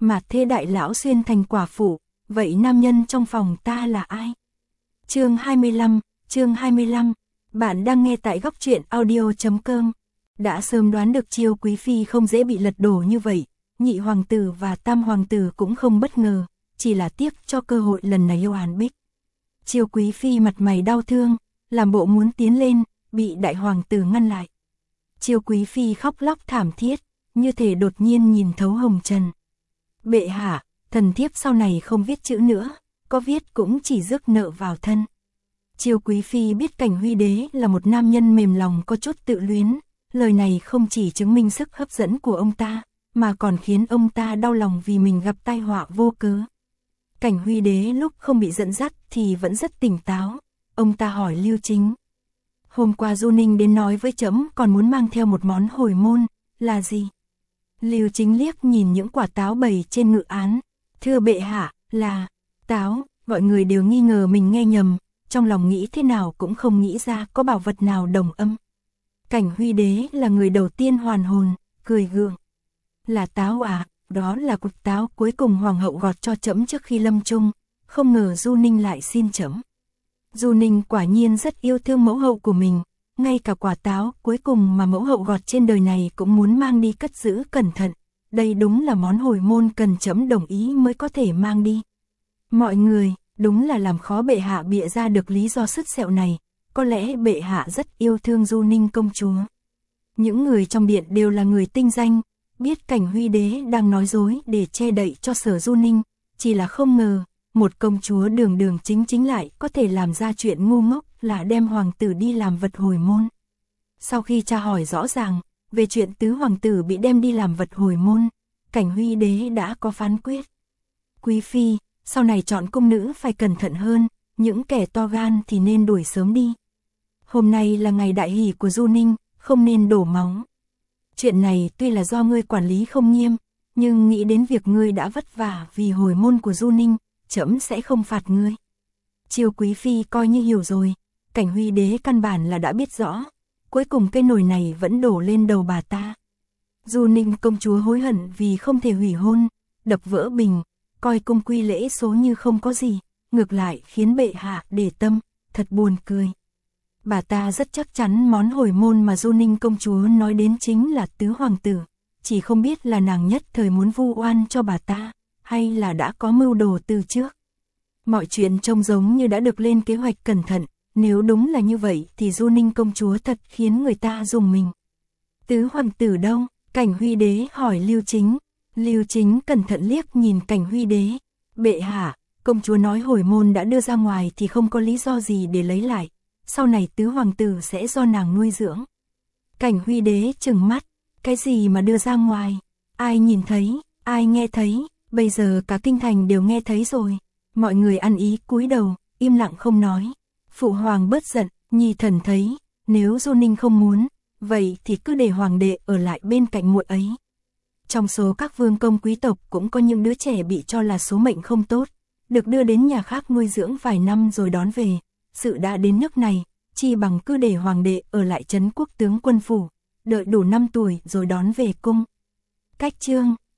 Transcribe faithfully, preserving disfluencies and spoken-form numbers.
mà thê đại lão xuyên thành quả phụ, vậy nam nhân trong phòng ta là ai? Chương hai mươi lăm, chương hai mươi lăm, bạn đang nghe tại góc truyện audio chấm com. Đã sớm đoán được Chiêu quý phi không dễ bị lật đổ như vậy, nhị hoàng tử và tam hoàng tử cũng không bất ngờ, chỉ là tiếc cho cơ hội lần này yêu Hàn Bích. Chiêu quý phi mặt mày đau thương, làm bộ muốn tiến lên, bị đại hoàng tử ngăn lại. Chiêu quý phi khóc lóc thảm thiết, như thể đột nhiên nhìn thấu hồng trần. Bệ hạ, thần thiếp sau này không viết chữ nữa, có viết cũng chỉ rước nợ vào thân. Chiêu quý phi biết Cảnh Huy đế là một nam nhân mềm lòng có chút tự luyến, lời này không chỉ chứng minh sức hấp dẫn của ông ta, mà còn khiến ông ta đau lòng vì mình gặp tai họa vô cớ. Cảnh Huy đế lúc không bị dẫn dắt thì vẫn rất tỉnh táo, ông ta hỏi Lưu Chính. Hôm qua Du Ninh đến nói với trẫm còn muốn mang theo một món hồi môn, là gì? Lưu Chính liếc nhìn những quả táo bày trên ngự án, thưa bệ hạ, là táo. Mọi người đều nghi ngờ mình nghe nhầm, trong lòng nghĩ thế nào cũng không nghĩ ra có bảo vật nào đồng âm. Cảnh Huy đế là người đầu tiên hoàn hồn, cười gượng. Là táo à, đó là cục táo cuối cùng hoàng hậu gọt cho trẫm trước khi lâm chung, không ngờ Du Ninh lại xin trẫm. Du Ninh quả nhiên rất yêu thương mẫu hậu của mình, ngay cả quả táo cuối cùng mà mẫu hậu gọt trên đời này cũng muốn mang đi cất giữ cẩn thận. Đây đúng là món hồi môn cần trẫm đồng ý mới có thể mang đi. Mọi người, đúng là làm khó bệ hạ bịa ra được lý do sứt sẹo này, có lẽ bệ hạ rất yêu thương Du Ninh công chúa. Những người trong điện đều là người tinh danh, biết Cảnh Huy đế đang nói dối để che đậy cho Sở Du Ninh, chỉ là không ngờ, một công chúa đường đường chính chính lại có thể làm ra chuyện ngu ngốc là đem hoàng tử đi làm vật hồi môn. Sau khi tra hỏi rõ ràng, về chuyện tứ hoàng tử bị đem đi làm vật hồi môn, Cảnh Huy đế đã có phán quyết. Quý phi, sau này chọn cung nữ phải cẩn thận hơn, những kẻ to gan thì nên đuổi sớm đi. Hôm nay là ngày đại hỷ của Du Ninh, không nên đổ máu. Chuyện này tuy là do ngươi quản lý không nghiêm, nhưng nghĩ đến việc ngươi đã vất vả vì hồi môn của Du Ninh, trẫm sẽ không phạt ngươi. Chiêu quý phi coi như hiểu rồi, Cảnh Huy đế căn bản là đã biết rõ, cuối cùng cái nồi này vẫn đổ lên đầu bà ta. Du Ninh công chúa hối hận vì không thể hủy hôn, đập vỡ bình, coi cung quy lễ số như không có gì, ngược lại khiến bệ hạ để tâm, thật buồn cười. Bà ta rất chắc chắn món hồi môn mà Du Ninh công chúa nói đến chính là tứ hoàng tử, chỉ không biết là nàng nhất thời muốn vu oan cho bà ta, hay là đã có mưu đồ từ trước. Mọi chuyện trông giống như đã được lên kế hoạch cẩn thận, nếu đúng là như vậy thì Du Ninh công chúa thật khiến người ta rùng mình. Tứ hoàng tử đâu? Cảnh Huy đế hỏi Lưu Chính. Lưu Chính cẩn thận liếc nhìn Cảnh Huy đế. Bệ hạ, công chúa nói hồi môn đã đưa ra ngoài thì không có lý do gì để lấy lại, sau này tứ hoàng tử sẽ do nàng nuôi dưỡng. Cảnh Huy đế trừng mắt, cái gì mà đưa ra ngoài? Ai nhìn thấy, ai nghe thấy, bây giờ cả kinh thành đều nghe thấy rồi. Mọi người ăn ý cúi đầu, im lặng không nói. Phụ hoàng bớt giận, nhi thần thấy, nếu Du Ninh không muốn, vậy thì cứ để hoàng đệ ở lại bên cạnh muội ấy. Trong số các vương công quý tộc cũng có những đứa trẻ bị cho là số mệnh không tốt, được đưa đến nhà khác nuôi dưỡng vài năm rồi đón về. Sự đã đến nước này, chi bằng cứ để hoàng đệ ở lại trấn quốc tướng quân phủ, đợi đủ năm tuổi rồi đón về cung. Cách chương